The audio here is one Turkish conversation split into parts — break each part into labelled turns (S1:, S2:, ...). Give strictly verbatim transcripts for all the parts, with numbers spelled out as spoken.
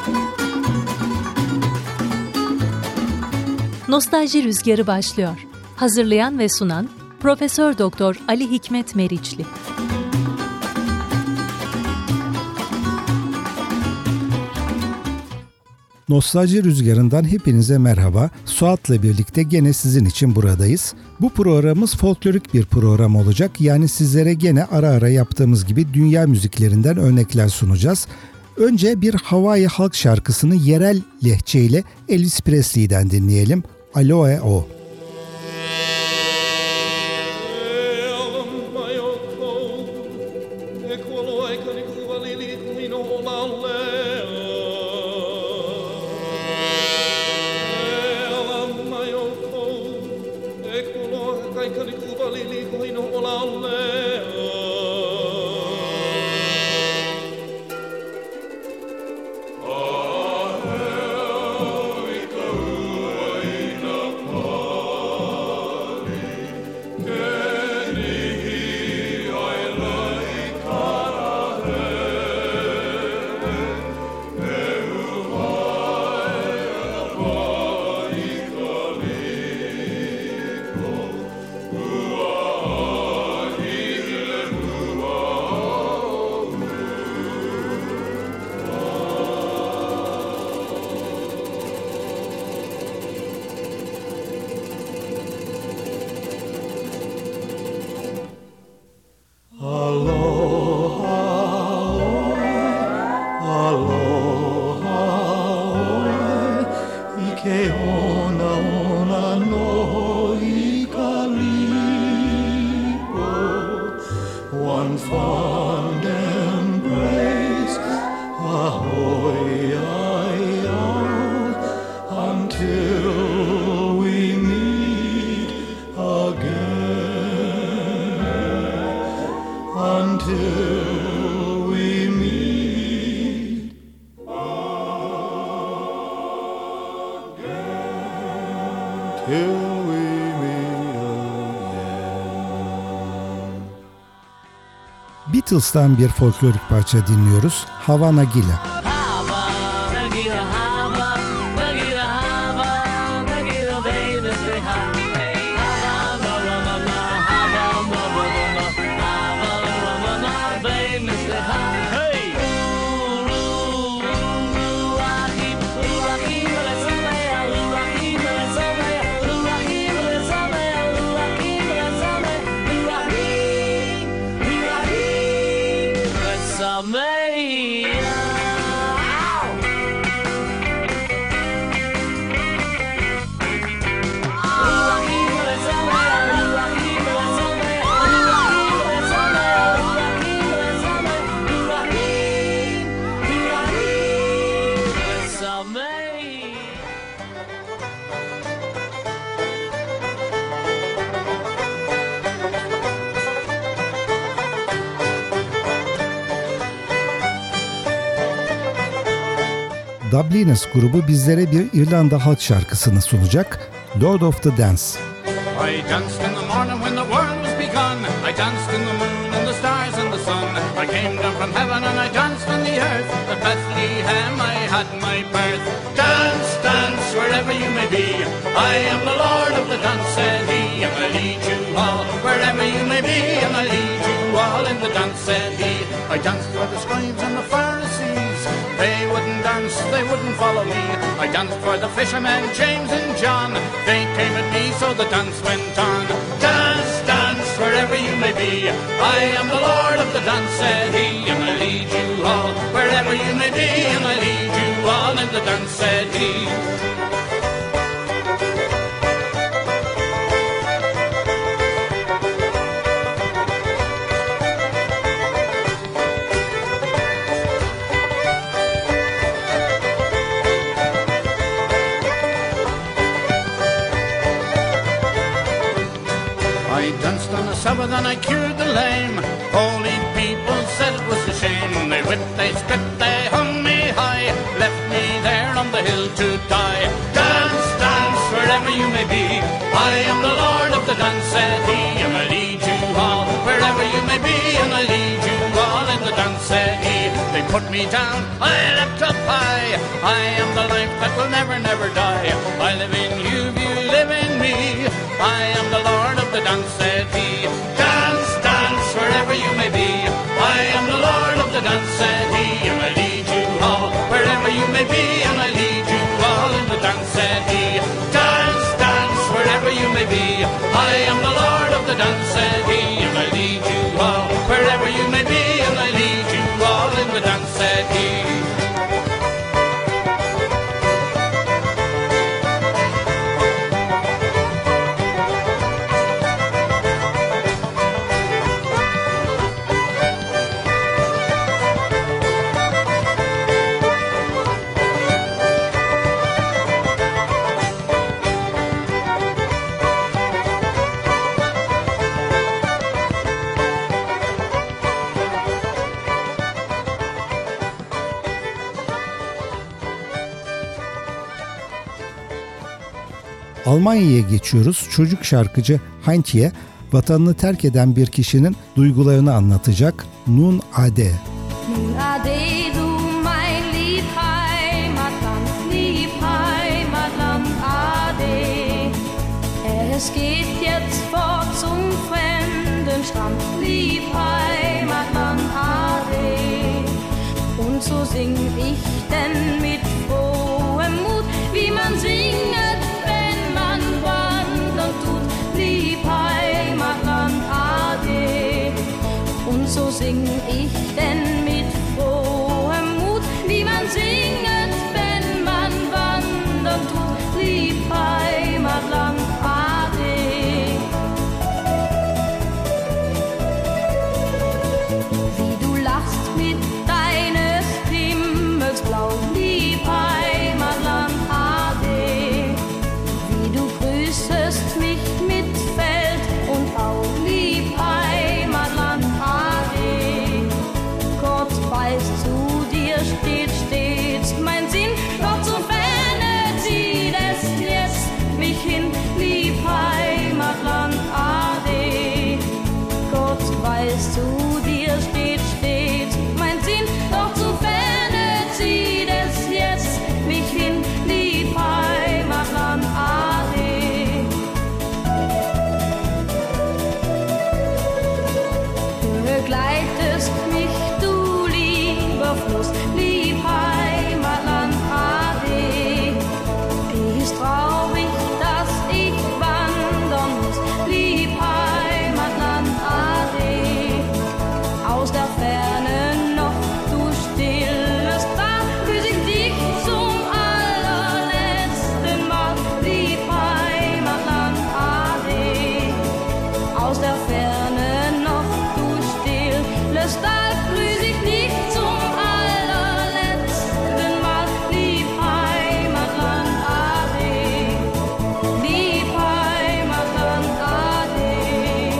S1: Nostalji Rüzgarı başlıyor. Hazırlayan ve sunan Profesör Doktor Ali Hikmet Meriçli.
S2: Nostalji Rüzgarı'ndan hepinize merhaba. Suat'la birlikte gene sizin için buradayız. Bu programımız folklorik bir program olacak. Yani sizlere gene ara ara yaptığımız gibi dünya müziklerinden örnekler sunacağız. Önce bir Hawaii halk şarkısını yerel lehçeyle Elvis Presley'den dinleyelim. Aloha O. Beatles'tan bir folklorik parça dinliyoruz. Havana Gila. Dubliners grubu bizlere bir İrlanda halk şarkısını sunacak. Lord of the Dance.
S3: I danced in the morning when the world was begun. I danced in the moon and the stars and the sun. I came down from heaven and I danced on the earth. At Bethlehem I had my birth. Dance, dance, wherever you may be. I am the Lord of the dance, said he. And I lead you all, wherever you may be. And I lead you all in the dance, said he. I danced for the scribes and the Pharisees. They wouldn't dance, they wouldn't follow me. I danced for the fishermen, James and John. They came at me, so the dance went on. Dance, dance, wherever you may be. I am the Lord of the dance, said he. And I lead you all, wherever you may be. And I lead you all in the dance, said he. Sabbath and I cured the lame. Holy people said it was a shame. They whipped, they spit, they hung me high, left me there on the hill to die. Dance, dance, wherever you may be. I am the Lord of the dance, said he. And I lead you all, wherever you may be. And I lead you all in the dance, said he. They put me down, I leapt up high. I am the life that will never, never die. I live in you, you live in me. I am the Lord of the dance, said he. Dance, dance, wherever you may be. I am the Lord of the dance, said he. And I lead you all, wherever you may be. And I lead you all in the dance, said he. Dance, dance, wherever you may be. I am the Lord of the dance, said he. And I lead you all, wherever you may be. And I lead you all in the dance, said he.
S2: Almanya'ya geçiyoruz. Çocuk şarkıcı Heintje, vatanını terk eden bir kişinin duygularını anlatacak. Nun ade.
S4: Nun ade, du mein lieb Heimatland, lieb Heimatland, ade. Es geht jetzt fort zum fremden Strand, lieb Heimatland, ade. Und so sing ich denn mit frohem Mut, wie man singet, wenn man wandern tut, lieb Heimatland, ade. Und so sing ich denn mit frohem Mut, wie man singet, wenn man wandern tut, lieb Heimatland, ade. Wie du lachst mit deines Himmels Blau, lieb Heimatland, ade. Wie du grüßest mich mit Feld und Au, lieb Heimatland, ade. Gott weiß, zu dir steht stets mein Sinn, doch zu ferne zieht es jetzt mich hin, lieb Heimatland, ade. Gott weiß, zu dir steht stets mein Sinn, doch zu ferne zieht es jetzt mich hin, lieb Heimatland, ade. Begleitest mich, du lieber Fluss, lieb Heimatland, ade. Ist traurig, dass ich wandern muss, lieb Heimatland, ade. Aus der Ferne noch, du stilles Tal, grüß ich dich zum allerletzten Mal, lieb Heimatland, ade. Aus der Ferne noch, du stilles Tal, grüß ich dich zum allerletzten Mal, lieb Heimatland, ade. Lieb Heimatland, ade.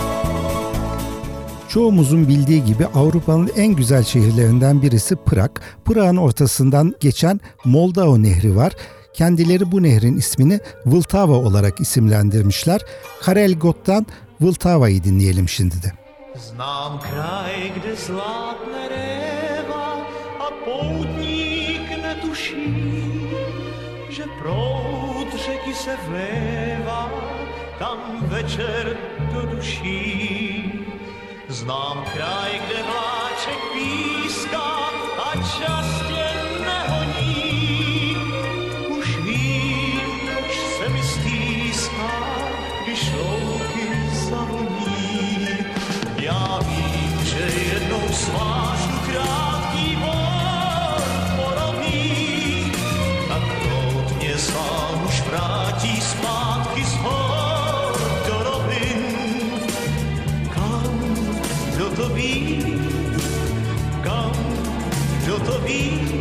S2: Çoğumuzun bildiği gibi Avrupa'nın en güzel şehirlerinden birisi Prag. Prag'ın ortasından geçen Moldau Nehri var. Kendileri bu nehrin ismini Vltava olarak isimlendirmişler. Karel Gott'tan Vltava'yı dinleyelim şimdi de.
S5: Znám kraj, kde zlátne réva a poutník netuší, že proud řeky se vlévá tam večer do duší. Znám kraj, kde vláček píská a čas tě nehoní. Už vím, už se mi stýská, když louky zavoní. Já vím, že jednou svážu krátký bor porovný, tak proud mě sám už vrátí zpátky z hor do rovin. Kam, kdo to ví, kam, kdo to ví,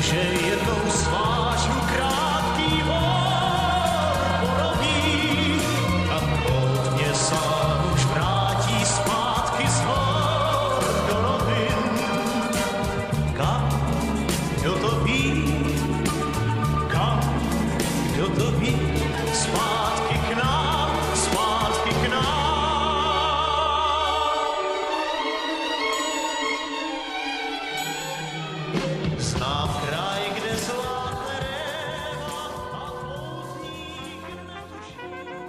S5: že jednou svážu krátký vor borový a poutně sám už vrátí zpátky z hor do rovin. Kam, kdo to ví, kam, kdo to ví, zpátky k nám, zpátky k nám. Znám kraj, kde zlátne réva a poutník netuší.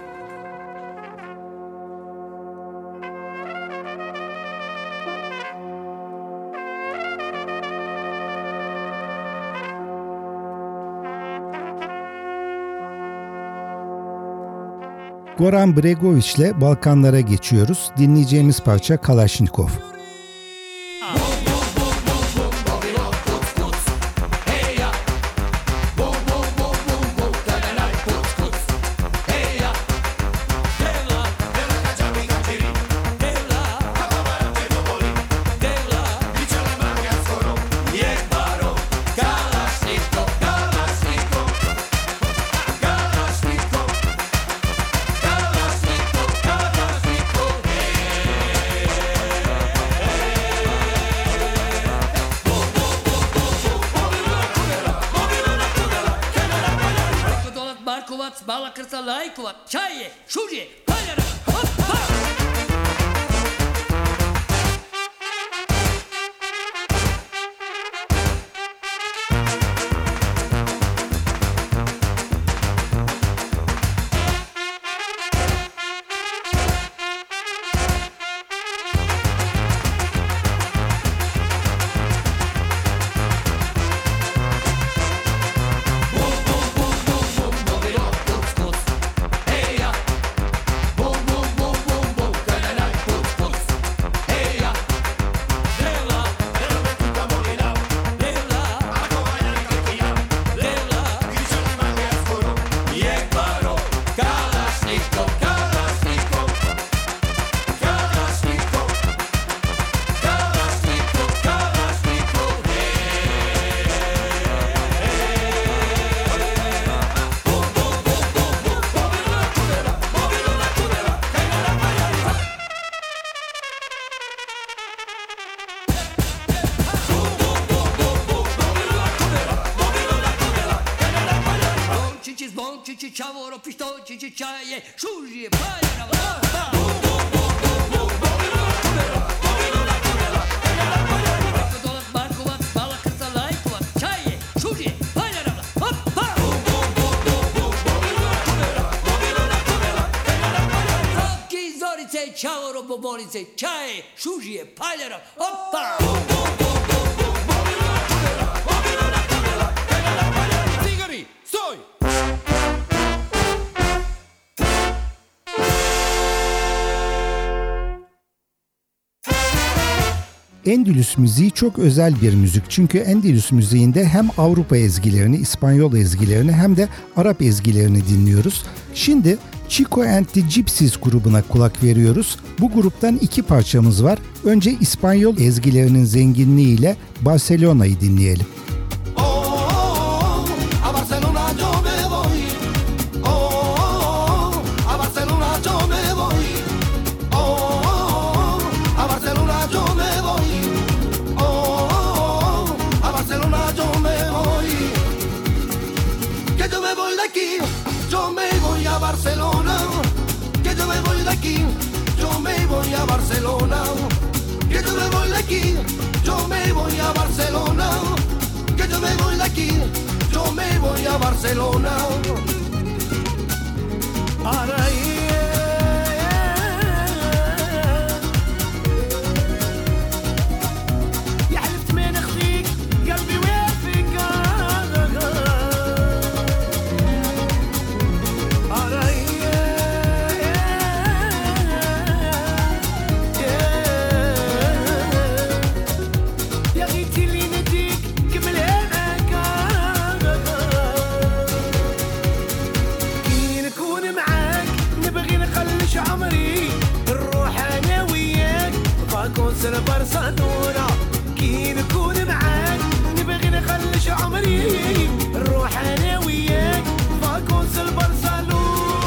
S2: Goran Bregoviç'le Balkanlara geçiyoruz. Dinleyeceğimiz parça Kalashnikov.
S6: Markovac, Balakrca, Lajkovac, Čaje, Šužje, Paljara, hop, hop! Čavoro, pištočići, čaje, šužije, paljara, hop, Dolat, Markovac, Balakrca, Lajkovac, Čaje, šužije, paljara, hop, Roki, Zorice, Čavoro, Bobonice, Čaje, šužije, paljara, hopa! Cigari, stoj!
S2: Endülüs müziği çok özel bir müzik. Çünkü Endülüs müziğinde hem Avrupa ezgilerini, İspanyol ezgilerini hem de Arap ezgilerini dinliyoruz. Şimdi Chico and the Gypsies grubuna kulak veriyoruz. Bu gruptan iki parçamız var. Önce İspanyol ezgilerinin zenginliğiyle Barcelona'yı dinleyelim.
S7: Barcelona, que yo me voy de aquí, yo me voy a Barcelona, que yo me voy de aquí, yo me voy a Barcelona, que yo me voy de aquí, yo me voy a Barcelona.
S8: برشلونة كي نكون معاك نبغي نخلش
S7: عمري نروح انا وياك فاكوس البرشلونة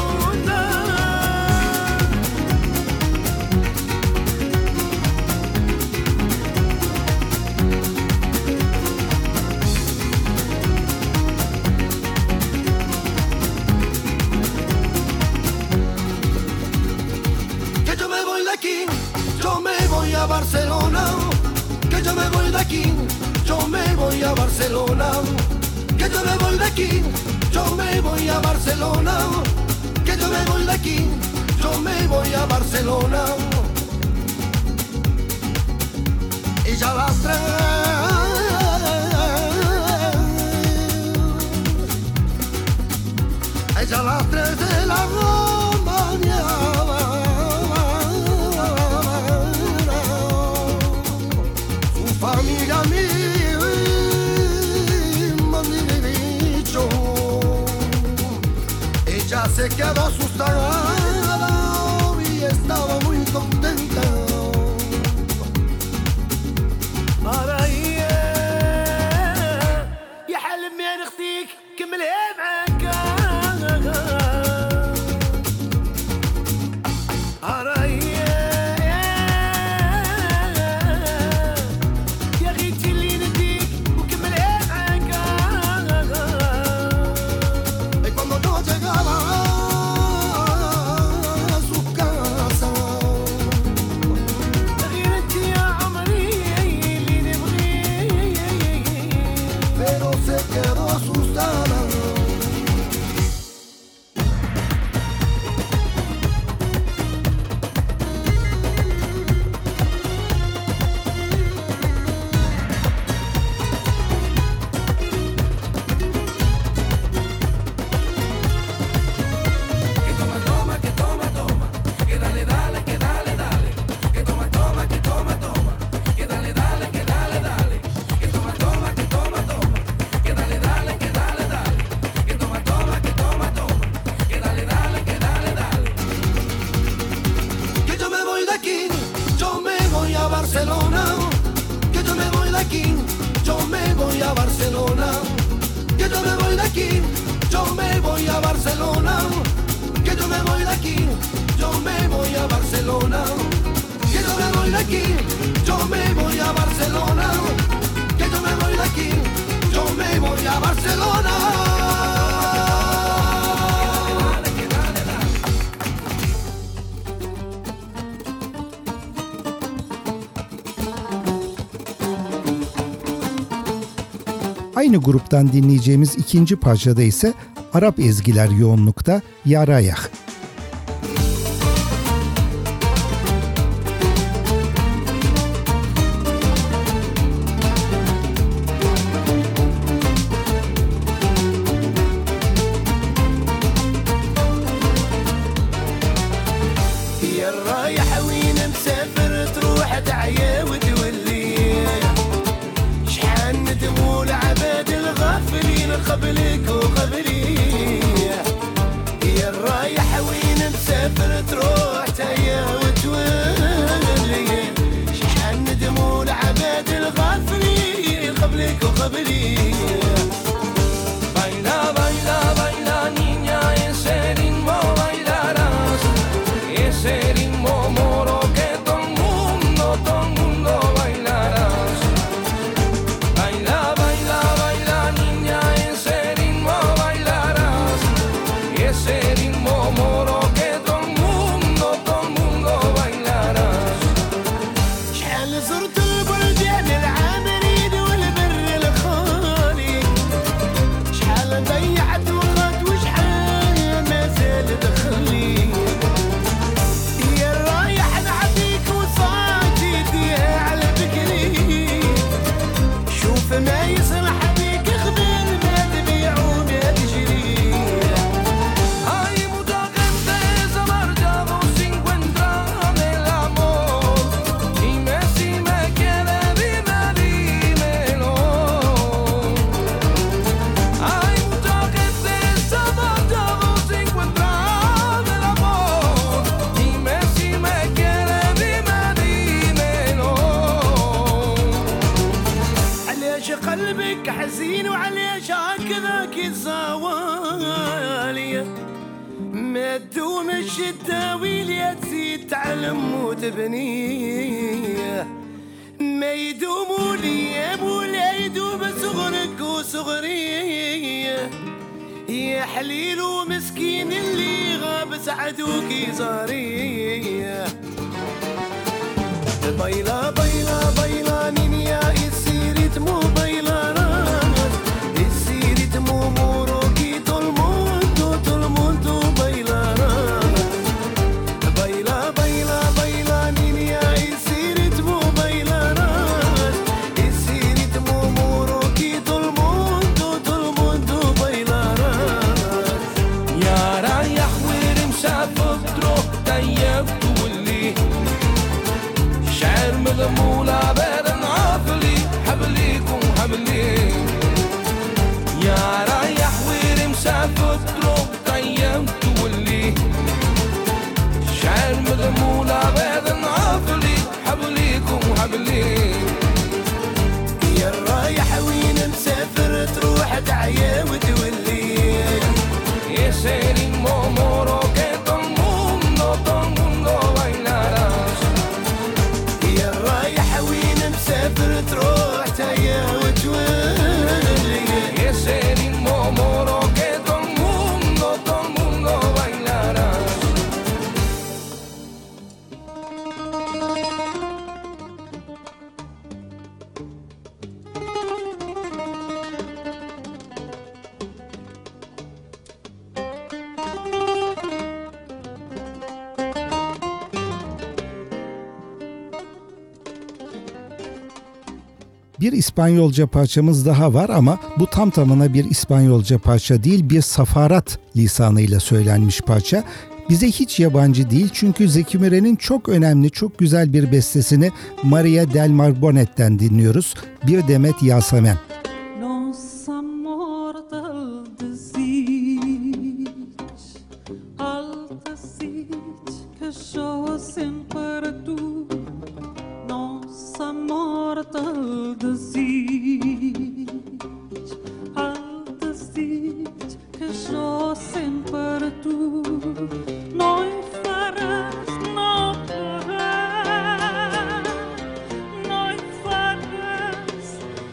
S7: Que yo me voy de aquí, yo me voy a Barcelona. Que yo me voy de aquí, yo me voy a Barcelona. Que yo me voy de aquí, yo me voy a Barcelona. Que yo me voy de aquí, yo me voy a Barcelona. Y ya las tres, ya las tres de la mañana. Familia mía me han dicho, ella se quedó asustada y estaba muy contenta. Maraía, يا حلم يا نختيك كملها معاك.
S2: Aynı gruptan dinleyeceğimiz ikinci parçada ise Arap ezgiler yoğunlukta Yarayah.
S7: زرت البلدان العامرين والبر الخالي لك حزين وعليش هكذاك الزوالية ما تدوم الشدة ويليا تزيد تعلم وتبنيه ما يدوم وليام ولا يدوم صغرك وصغريه يا حليل ومسكين اللي غاب سعدوك زاريه بيلا بيلا بيلا نينيا السيرت مو بيلا راس السيرت مو موروكي طول موندو طول موندو بيلا راس بيلا بيلا بيلا نينيا السيرت مو بيلا راس السيرت مو موروكي طول موندو طول موندو بيلا راس يا رايح وين مسافر تروح طيب تولي شعر مغمولة بارن عافلي حبليكم حبلي يا رايح وين مسافر تروح طيب تولي شعر مغمولة بارن عافلي حبليكم حبلي يا رايح وين مسافر تروح تعيا وتولي يا سيري مومورو كيتو الموندو تو الموندو بيناراس يا رايح وين مسافر تروح تعيا وتولي يا سيري مومورو كيتو الموندو تو الموندو بيناراس
S2: Bir İspanyolca parçamız daha var ama bu tam tamına bir İspanyolca parça değil, bir safarat lisanıyla söylenmiş parça. Bize hiç yabancı değil çünkü Zeki Müren'in çok önemli, çok güzel bir bestesini Maria del Mar Bonet'ten dinliyoruz. Bir demet Yasemen.
S8: Nossa mortal desig, alta sit, cachorro sempre tu. Nossa mortal desig, alta sit, cachorro sempre tu. Noi farás, non farás, noi farás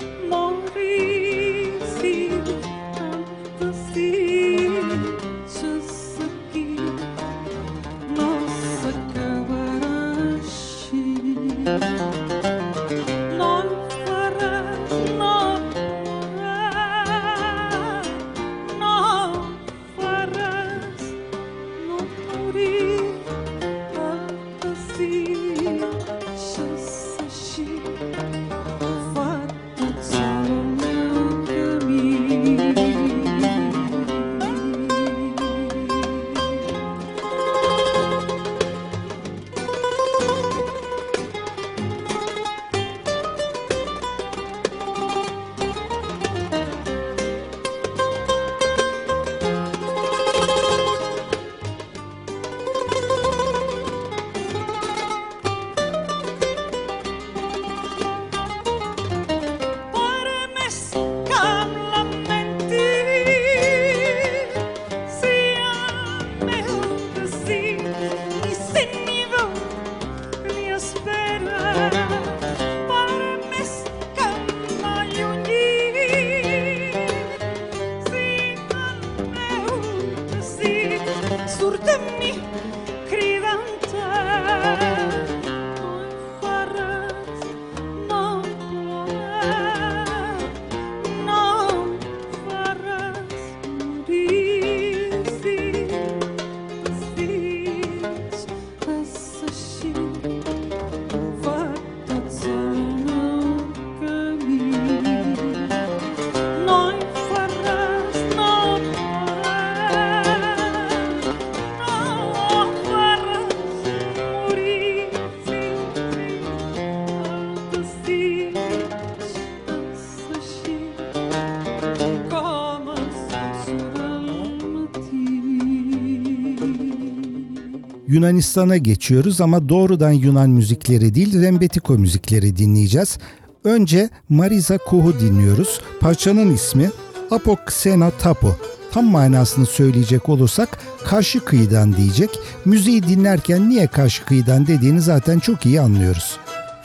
S8: morir se alta sit, aqui, nossa cabaraxi. Non farás, non farás, non farás, non morir alta sit, aqui, fato solo meu caminho. Para mescam la mentir, se a meu desig e sem nível me espera. Para mescam la unir, se a meu desig surta-me cridanta. Não farás, não farás, não farás morir se desfiz assim, fato solo no caminho. Não farás, não farás, não farás morir se alta sit, assim, como
S2: Yunanistan'a geçiyoruz ama doğrudan Yunan müzikleri değil, Rembetiko müzikleri dinleyeceğiz. Önce Marisa Kuh'u dinliyoruz. Parçanın ismi Apoxenatapo. Tam manasını söyleyecek olursak karşı kıyıdan diyecek. Müziği dinlerken niye karşı kıyıdan dediğini zaten çok iyi anlıyoruz.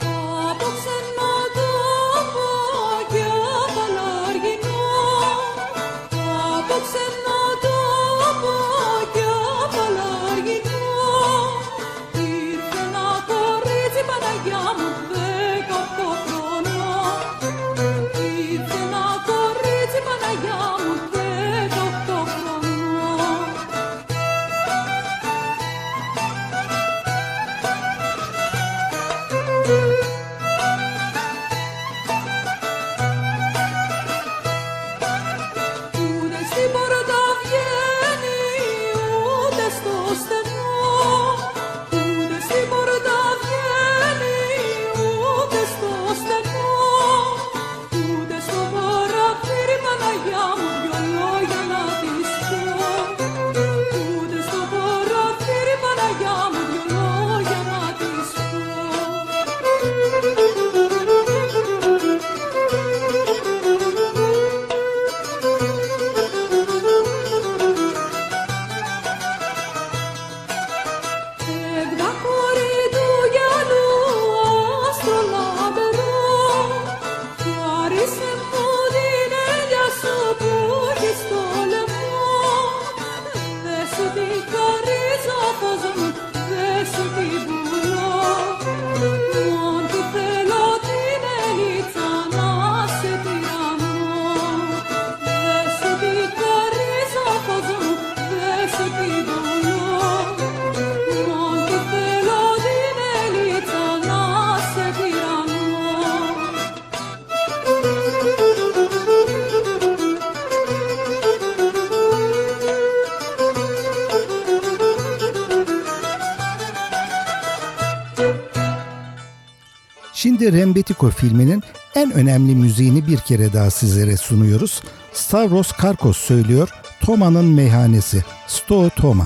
S2: Şimdi Rembetiko filminin en önemli müziğini bir kere daha sizlere sunuyoruz. Stavros Karkos söylüyor, Toma'nın meyhanesi, Sto Toma.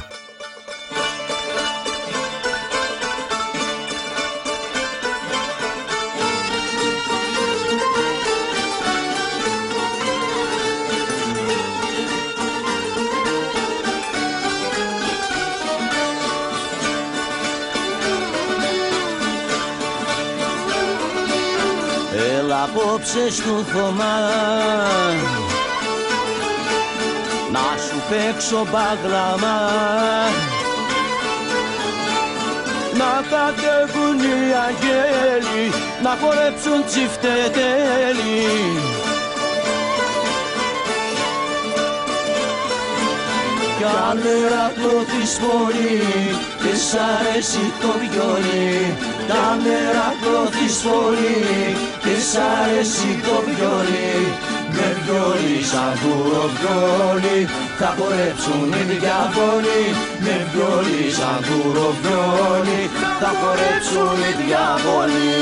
S5: Απόψε στο Θωμά να σου παίξω μπαγλαμά, να κατέβουν οι αγγέλοι, να χορέψουν τσιφτετέλοι. Κι αν νεράκλω της φωνή, της αρέσει το βιολί. Κι αν νεράκλω της φωνή, της αρέσει το βιολί. Με βιολί σαν κουροβιόλι, θα χορέψουν οι διαβόλοι. Με βιολί σαν κουροβιόλι, θα χορέψουν οι διαβόλοι.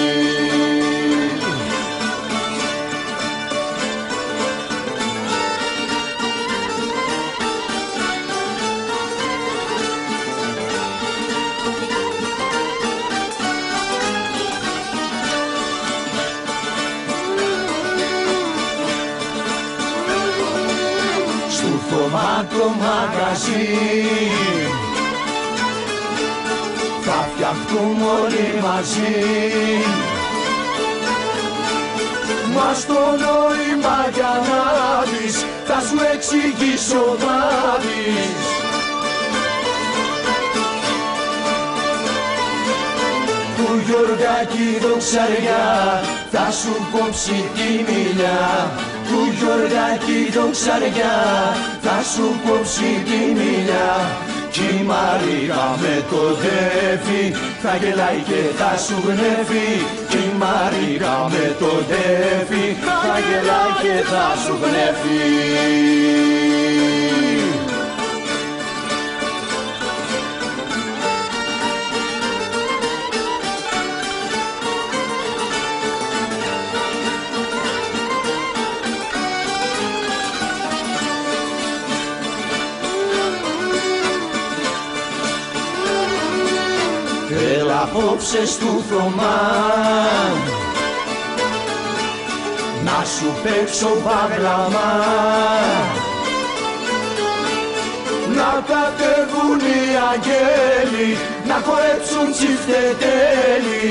S5: Το μαγαζί θα φτιαχτούμε όλοι μαζί. Μας το νόημα για να δεις, θα σου εξηγήσω να δεις. Του Γιωργάκη δοξαριά θα σου κόψει τη μιλιά. Του Γιωργάκη δοξαριά θα σου κόψει τη μιλιά. Κι η Μαρίρα με το δέφι θα γελάει και θα σου γνέφει. Κι η Μαρίρα με το δέφι θα γελάει και θα σου γνέφει. Έλα απόψε στου Θωμά να σου παίξω μπαγλαμά. Να κατεβούν οι αγγέλοι, να χορέψουν τσιφτετέλοι.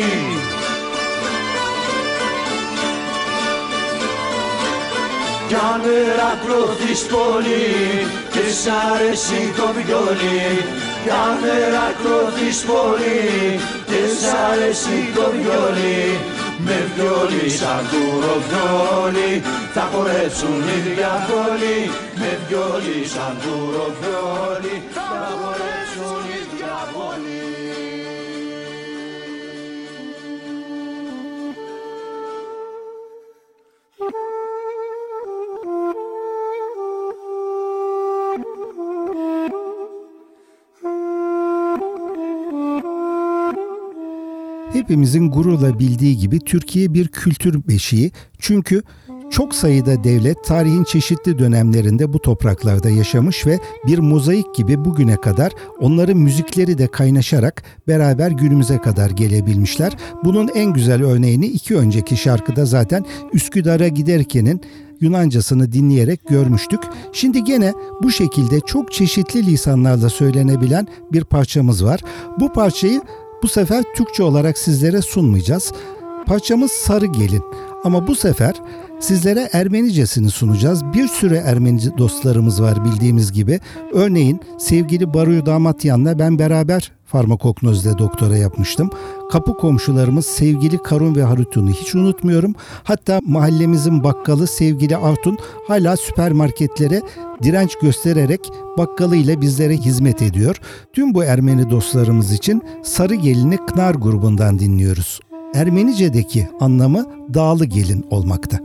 S5: Κι αν ερακλωθείς πολύ και σ' αρέσει το βιολί, κι αν ερακλωθείς πολύ και σ' αρέσει το βιολί, με βιολί σαν τουροβιόλι θα χορέψουν οι διαβόλοι. Με βιολί σαν τουροβιόλι θα χορέψουν οι διαβόλοι.
S2: Hepimizin gururla bildiği gibi Türkiye bir kültür beşiği. Çünkü çok sayıda devlet tarihin çeşitli dönemlerinde bu topraklarda yaşamış ve bir mozaik gibi bugüne kadar onların müzikleri de kaynaşarak beraber günümüze kadar gelebilmişler. Bunun en güzel örneğini iki önceki şarkıda zaten Üsküdar'a giderkenin Yunancasını dinleyerek görmüştük. Şimdi gene bu şekilde çok çeşitli lisanlarla söylenebilen bir parçamız var. Bu parçayı bu sefer Türkçe olarak sizlere sunmayacağız. Parçamız Sarı Gelin. Ama bu sefer sizlere Ermenicesini sunacağız. Bir sürü Ermenice dostlarımız var bildiğimiz gibi. Örneğin sevgili Baruyu Damatyan'la ben beraber farmakognozide doktora yapmıştım. Kapı komşularımız sevgili Karun ve Harutun'u hiç unutmuyorum. Hatta mahallemizin bakkalı sevgili Artun hala süpermarketlere direnç göstererek bakkalıyla bizlere hizmet ediyor. Tüm bu Ermeni dostlarımız için Sarı Gelin'i Knar grubundan dinliyoruz. Ermenice'deki anlamı dağlı gelin olmakta.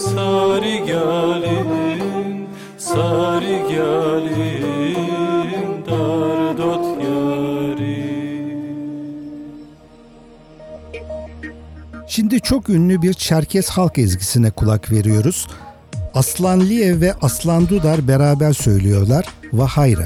S9: Sarı gelin,
S2: çok ünlü bir Çerkes halk ezgisine kulak veriyoruz. Aslan Liyev ve Aslan Dudar beraber söylüyorlar Vahayra.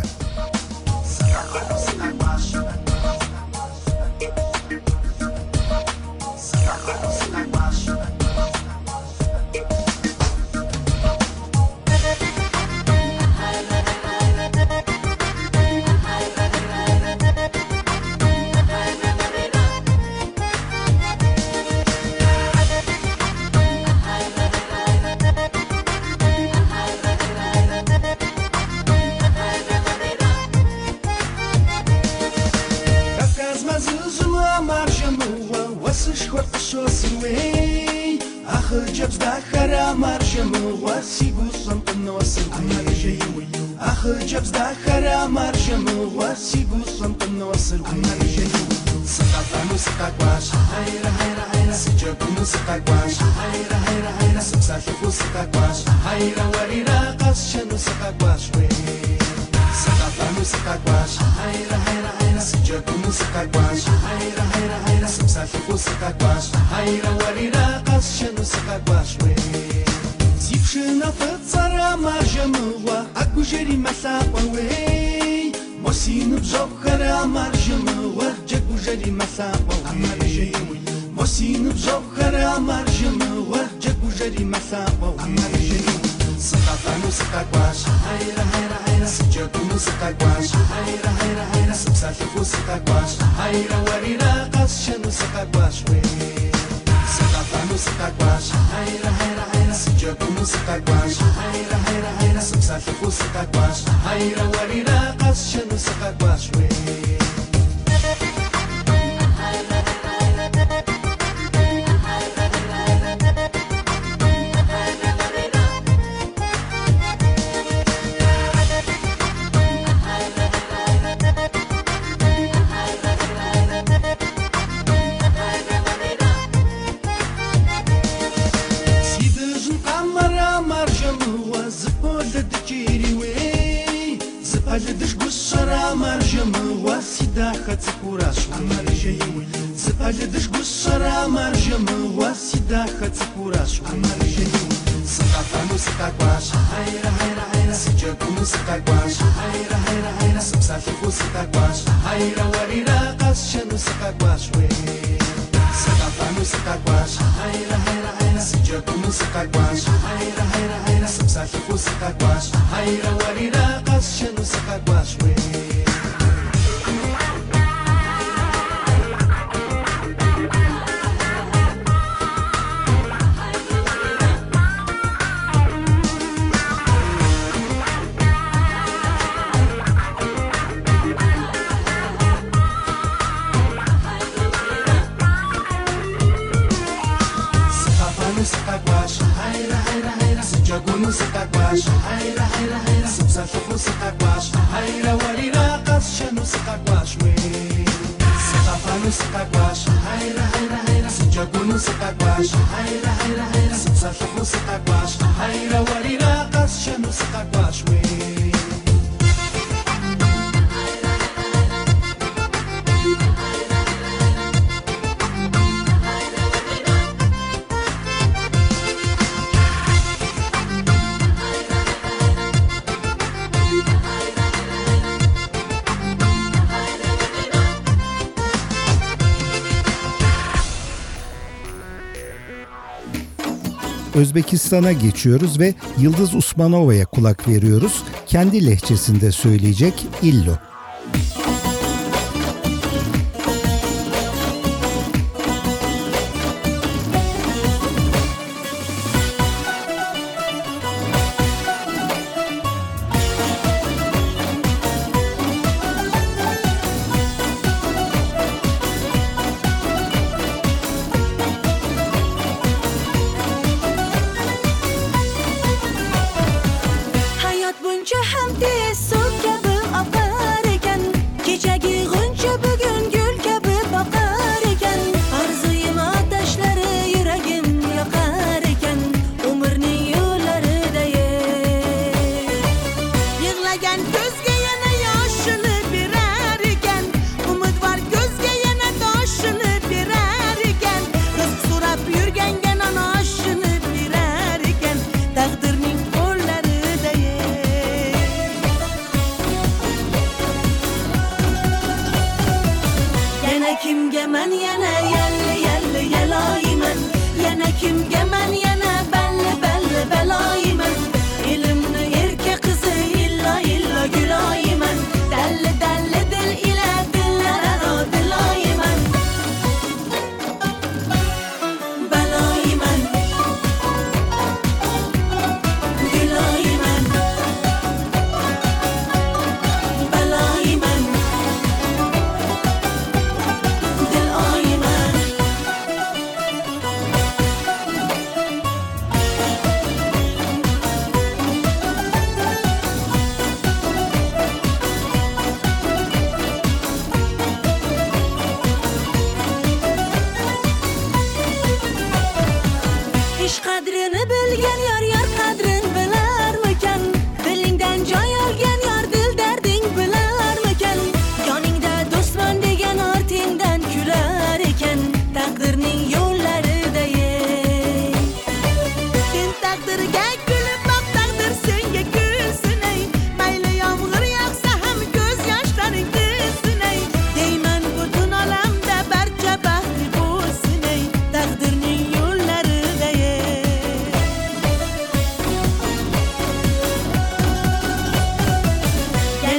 S5: Dziewczyna fecara marże myła, a guzeri masapa wej. Mosinu bżochara marże myła, gdzie guzeri masapa wej. Mosinu bżochara marże myła, gdzie guzeri masapa wej. Sakatanu sakakwash, hayra hayra hayra, sijakunu sakakwash, hayra hayra hayra, sabsahiku sakakwash, hayra warira qashanu sakakwash wej. Sakatanu sakakwash, hayra hayra hayra, sijakunu sakakwash, hayra hayra hayra, sabsahiku sakakwash, hayra warira qashanu sakakwash wej. Запалидыш гусара маржамы васида хацикураш Сакатану сакакваш, хайра хайра хайра, сиджакуну сакакваш, хайра хайра хайра, сапсахику сакакваш, хайра варира касчану сакакваш Сакатану сакакваш, хайра хайра хайра, сиджакуну сакакваш, хайра хайра хайра, сапсахику сакакваш, хайра варира касчану сакакваш Hayra hayra hayra, sabsahiku sakakwash, hayra warira qashanu sakakwash we. Sakafanu sakakwash, hayra hayra hayra, sijagunu sakakwash, hayra hayra hayra, sabsahiku sakakwash, hayra warira qashanu sakakwash we.
S2: Özbekistan'a geçiyoruz ve Yıldız Usmanova'ya kulak veriyoruz. Kendi lehçesinde söyleyecek İllo.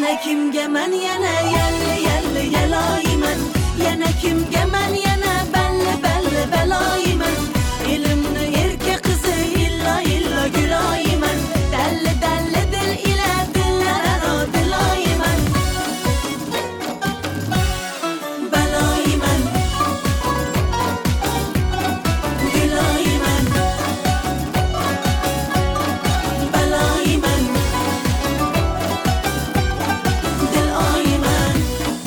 S9: Yana kimge men yana yelli yelli yelayı men. Yana kimge men yana belli belli belayı men. İlimli erkek kızı illa illa gülayı men. Delli delli dil ile diller ara dilayı men. Belayı men. Gülayı men. Belayı men. Dilayı men.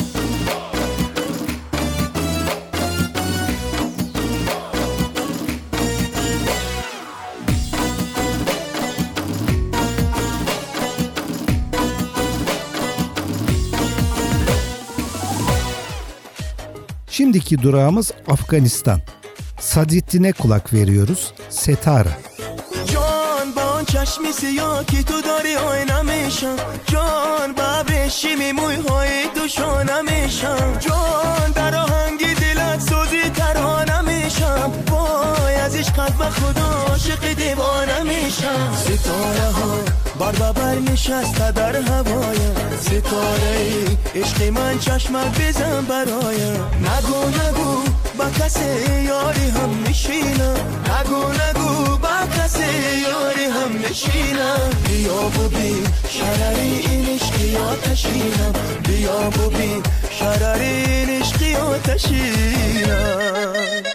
S2: Şimdiki durağımız Afganistan. Sadrettin'e kulak veriyoruz. Setara.
S5: جان با آن چشمی سیاه که تو داری آینمشم جان ببرشی میموی های تو شانمشم جان در آهنگی دلت سوزی ترانمشم وای از عشقت به خدا عاشق دیوانمشم ستاره ها بر ببر نشسته در هوایم ستاره ای عشق من چشمت بزن برایم نگو نگو با کسی یاری هم نشینم نگو نگو با کسی یاری هم نشینم بیا ببین شرری این عشقی آتشینم بیا ببین شرری این عشقی آتشینم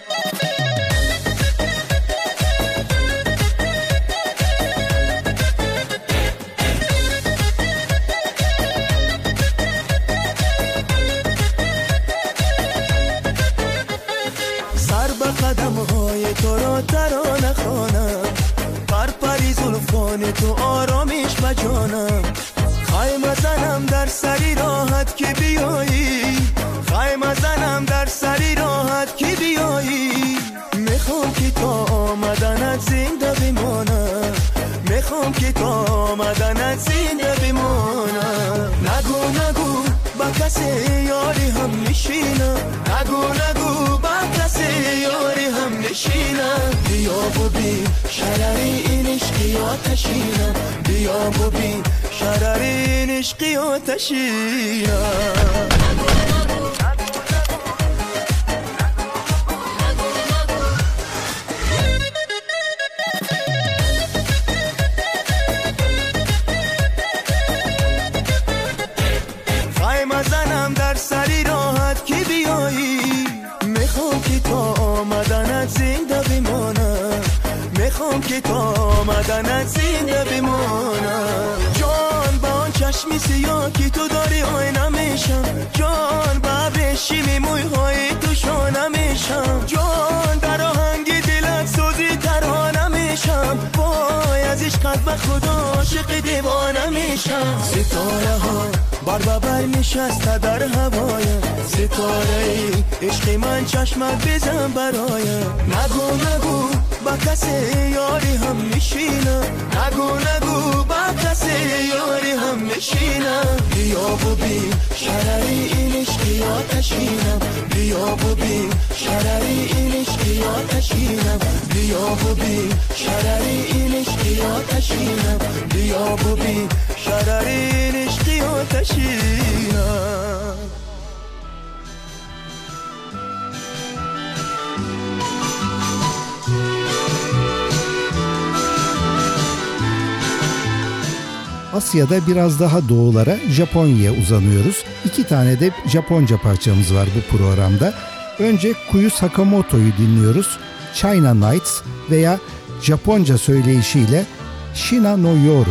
S5: سر به قدم های تو را ترانه خوانم پر پری زلفان تو آرامش به جانم خیمه زنم در سری راحت که بیایی خیمه زنم در سری راحت که بیایی میخوام که تا آمدنت زنده بمانم میخوام که تا آمدنت زنده بمانم نگو نگو با کسی یاری هم نشینم نگو نگو با کسی یاری هم نشینم بیا ببین شرری این عشقی آتشینم بیا ببین شرری این عشقی آتشینم خیمه زنم در سری راحت که بیایی میخوام که تا آمدنت زنده بمانم میخوام که تا آمدنت زنده بمانم جان با آن چشمی سیاه که تو داری آینمشم جان ببرشی میموی های تو شانمشم جان در آهنگی دلت سوزی ترانمشم وای از عشقت به خدا عاشق دیوانمشم ستاره ها بر ببر نشسته در هوایم ستاره ای عشق من چشمت بزن برایم نگو نگو با کسی یاری هم نشینم نگو نگو با کسی یاری هم نشینم بیا ببین شرری این عشقی آتشینم بیا ببین شرری این عشقی آتشینم بیا ببین شرری این عشقی آتشینم بیا ببین شرری این عشقی آتشینم
S2: Asya'da biraz daha doğulara Japonya'ya uzanıyoruz. İki tane de Japonca parçamız var bu programda. Önce Kuyu Sakamoto'yu dinliyoruz. China Nights veya Japonca söyleyişiyle Shina no Yoru.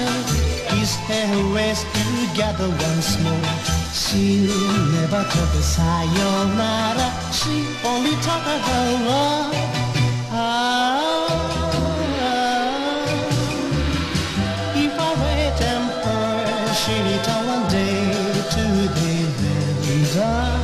S10: his hair waist together once more. She'll never talk a sayonara. She only talk her love. Ah, if I wait and her, she'll return one day to the vendor.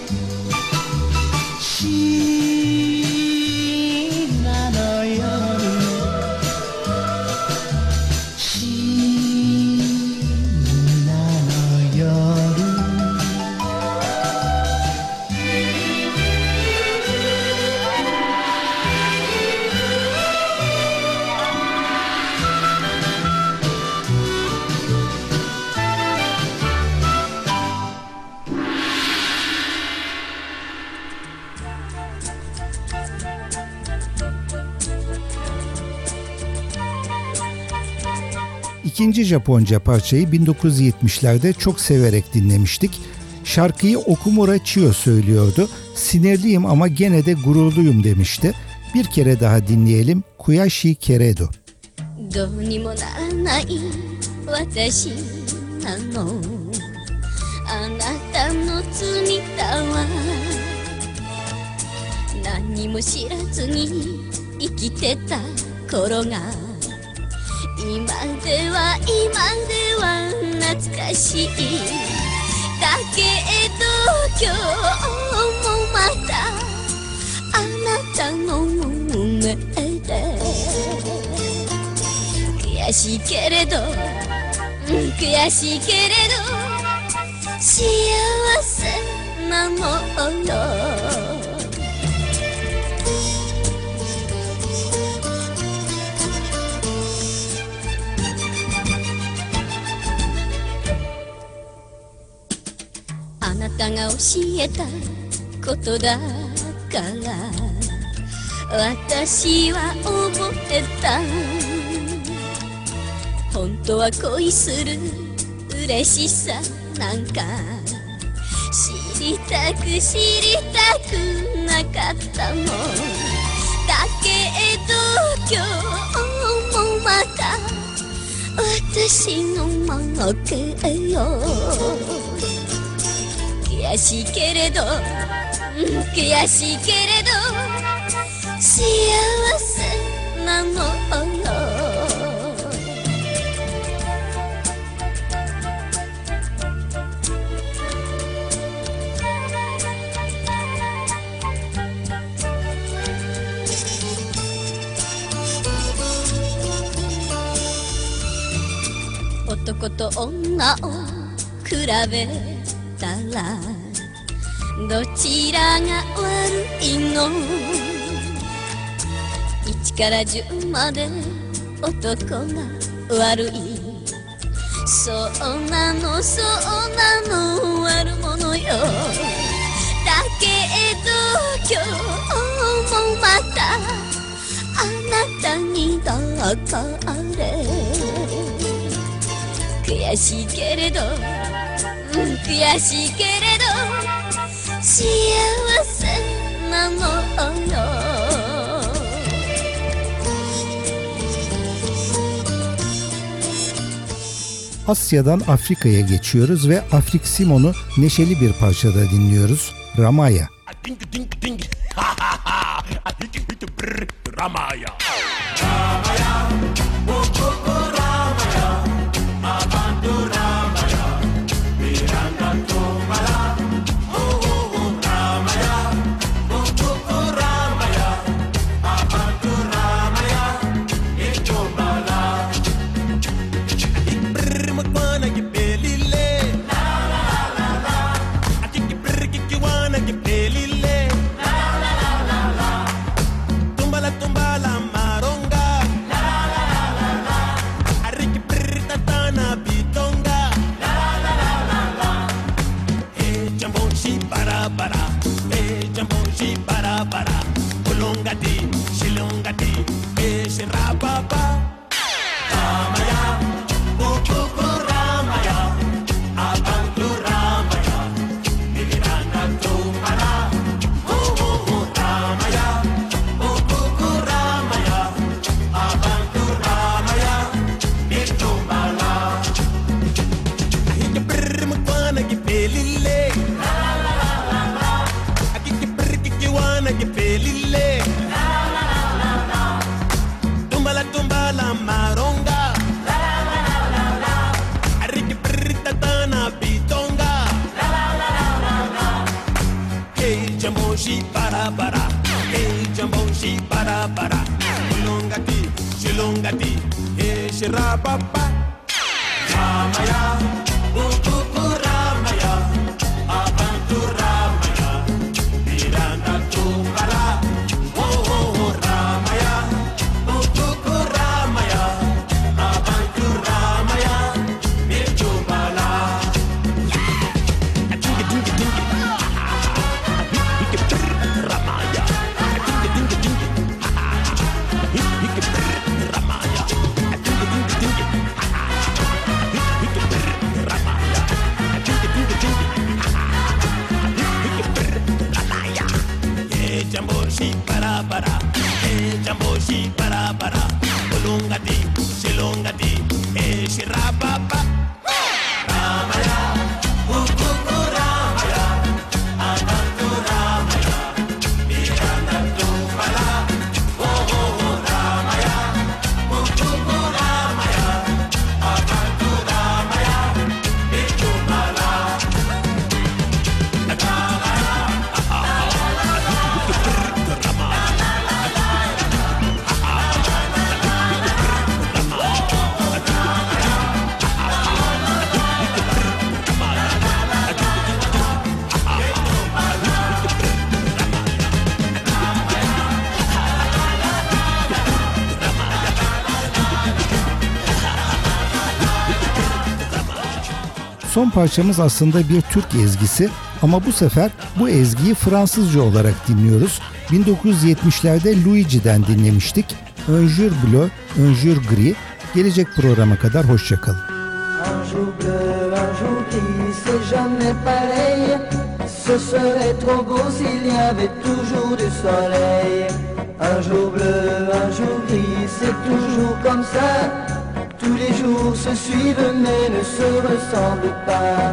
S2: İkinci Japonca parçayı bin dokuz yüz yetmişlerde çok severek dinlemiştik. Şarkıyı Okumura Chio söylüyordu. Sinirliyim ama gene de gururluyum demişti. Bir kere daha dinleyelim. Kuyashi Keredo.
S11: どうにもならない私なのあなたの罪だわ何も知らずに生きてた頃が今では今では懐かしいだけど今日もまたあなたの目で悔しいけれど悔しいけれど幸せなのよあなたが教えたことだから私は思ってた本当は恋する嬉しさなんか知りたく知りたくなかったのだけど今日もまた私の負けよ悔しいけれど悔しいけれど幸せなのよ男と女を比べたらどちらが悪いのいちからじゅうまで男が悪いそうなのそうなの悪者よだけど今日もまたあなたに抱かれ悔しいけれど悔しいけれど幸せなのよ
S2: Asya'dan Afrika'ya geçiyoruz ve Afrik Simon'u neşeli bir parçada dinliyoruz. Ramaya.
S5: Ramaya.
S10: Tumbala tumbala maronga
S5: Shirababa Ramaya Ukuku Ramaya Abantu Ramaya Miranda Tumbala Oh oh Ramaya Ukuku Ramaya Abantu Ramaya Mirtumbala Atunga tunga tunga Ramaya Atunga tunga tunga Ramaya Atunga tunga tunga Ramaya Atunga tunga tunga Ramaya Ye jambo shi para para Ye jambo shi para para Ulungati silungati E shirababa Ramaya Ukuku Ramaya Abantu Ramaya Miranda Tumbala Oh oh oh Ramaya Ukuku Ramaya Abantu Ramaya Mirtumbala
S2: Son parçamız aslında bir Türk ezgisi ama bu sefer bu ezgiyi Fransızca olarak dinliyoruz. bin dokuz yüz yetmişlerde Luigi'den dinlemiştik. Un jour bleu, un jour gris. Gelecek programa kadar hoşça kalın.
S12: Un jour bleu, un jour gris, c'est jamais pareil. Ce serait trop beau s'il y avait toujours du soleil. Un jour bleu, un jour gris, c'est toujours comme ça. Tous les jours se suivent mais ne se ressemblent pas.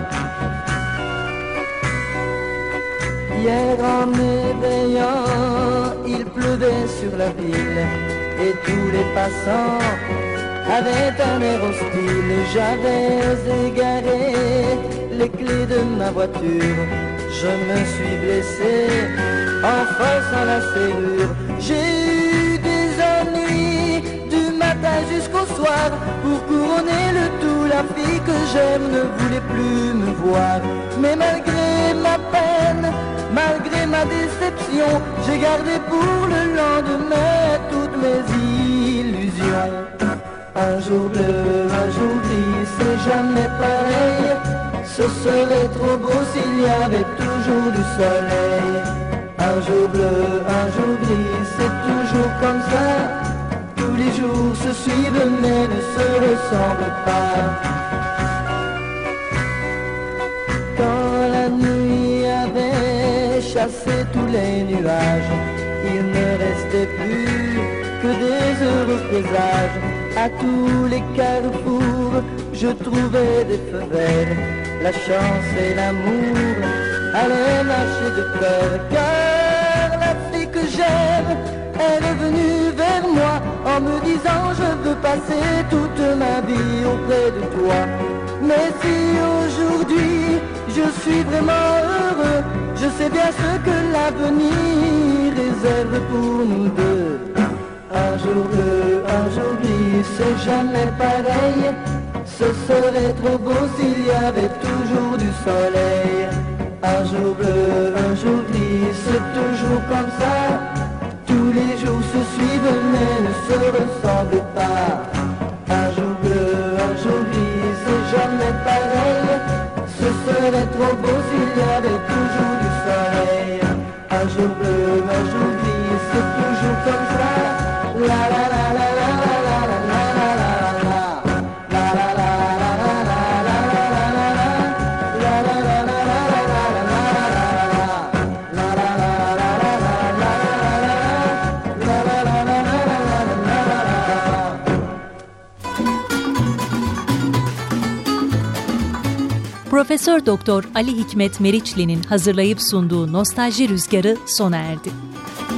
S12: Hier en m'éveillant, il pleuvait sur la ville et tous les passants avaient un air hostile. J'avais égaré les clés de ma voiture. Je me suis blessé en forçant la serrure. J'ai eu des ennuis du matin jusqu'au soir. Pour couronner le tout, la fille que j'aime ne voulait plus me voir. Mais malgré ma peine, malgré ma déception, j'ai gardé pour le lendemain toutes mes illusions. Un jour bleu, un jour gris, c'est jamais pareil. Ce serait trop beau s'il y avait toujours du soleil. Un jour bleu, un jour gris, c'est toujours comme ça. Tous les jours se suivent mais ne se ressemblent pas. Quand la nuit avait chassé tous les nuages, il ne restait plus que des heureux présages. À tous les carrefours, je trouvais des feux verts. La chance et l'amour allaient marcher de pair. Car la fille que j'aime est revenue vers moi en me disant je veux passer toute ma vie auprès de toi. Mais si aujourd'hui je suis vraiment heureux, je sais bien ce que l'avenir réserve pour nous deux. Un jour bleu, un jour gris, c'est jamais pareil. Ce serait trop beau s'il y avait toujours du soleil. Un jour bleu, un jour gris, c'est toujours comme ça. Tous les jours se suivent mais ne se ressemblent pas. Un jour bleu, un jour gris, c'est jamais pareil. Ce serait trop beau s'il y avait toujours du soleil. Un jour bleu, un jour gris, c'est toujours comme ça. La la la la la la la la la la la la. La la la la la la la la la la. La la la la la la la la la la. La la la la la la la la la. La la la la la la la la.
S1: Profesör Doktor Ali Hikmet Meriçli'nin hazırlayıp sunduğu Nostalji Rüzgarı sona erdi.